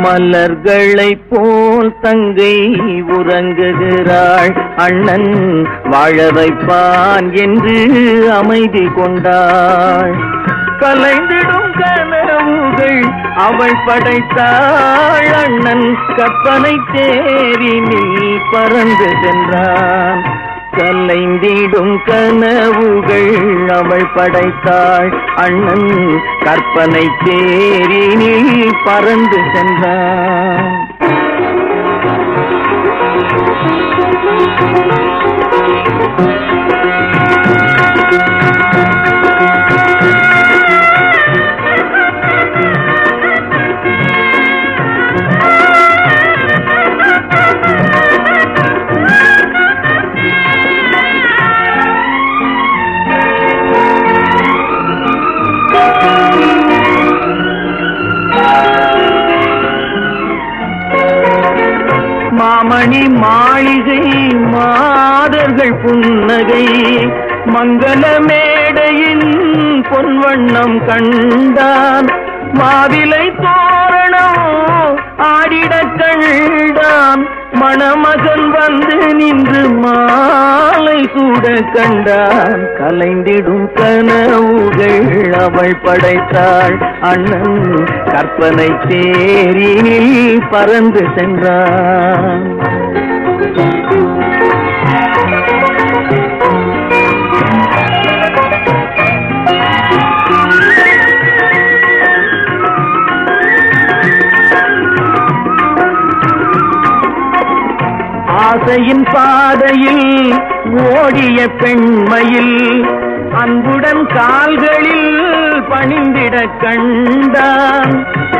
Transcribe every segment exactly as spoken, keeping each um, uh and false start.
மலர்களைப் போல் தங்கை உறங்குகிறாள், அண்ணன் வாழ வைப்பான் என்று அமைதி கொண்டாள். கலைந்திடும் கனவுகள் அவள் படைத்தாள், அண்ணன் கற்பனை தேரினில் பறந்து சென்றான். கலைந்திடும் கனவுகள் அவள் படைத்தாள், அண்ணன் கற்பனை தேரினில் பறந்து சென்றான். மாமணி மாளிகை மாதர்கள் புன்னகை, மங்கள மேடையின் பொன்வண்ணம் கண்டான். மாவிலை தோரணம் ஆடிட கண்டான், மணமகன் வந்து நின்று மாலை சூட கண்டான். கலைந்திடும் கனவுகள் அவள் படைத்தாள், அண்ணன் கற்பனை தேரினில் பறந்து சென்றான். ஆசையின் பாதையில் ஓடிய பெண்மையில் அன்புடன் கால்களில் பணிந்திட கண்டான்.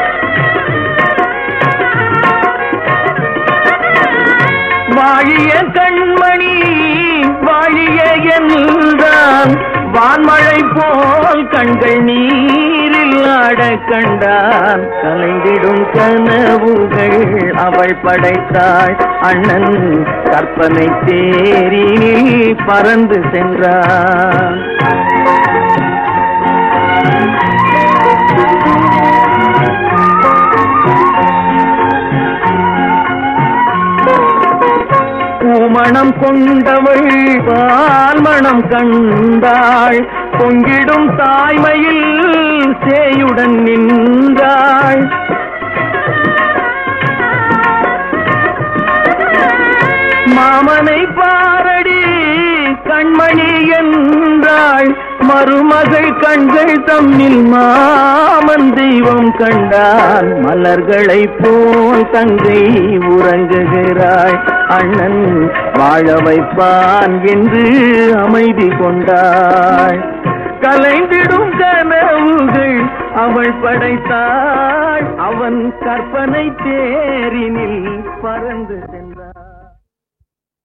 வாழிய கண்மணி வாழிய என்றான், வான்மழை போல் கண்கள் நீரில் ஆட கண்டான். கலைந்திடும் கனவுகள் அவள் படைத்தாள், அண்ணன் கற்பனை தேரினில் பறந்து சென்றான். பூமணம் கொண்டவள் பால்மணம் கண்டாள், பொங்கிடும் தாய்மையில் சேயுடன் நின்றாள். மாமனை பாரடி கண்மணி என்றாள், மருமகள் கண்கள் தம்மில் மாமன் தெய்வம் கண்டான். மலர்களைப் போல் தங்கை உறங்குகிறாள், அண்ணன் வாழ வைப்பான் என்று அமைதி கொண்டாள். கலைந்திடும் கனவுகள் அவள் படைத்தாள், அவன் கற்பனை தேரினில் பறந்து சென்றான்.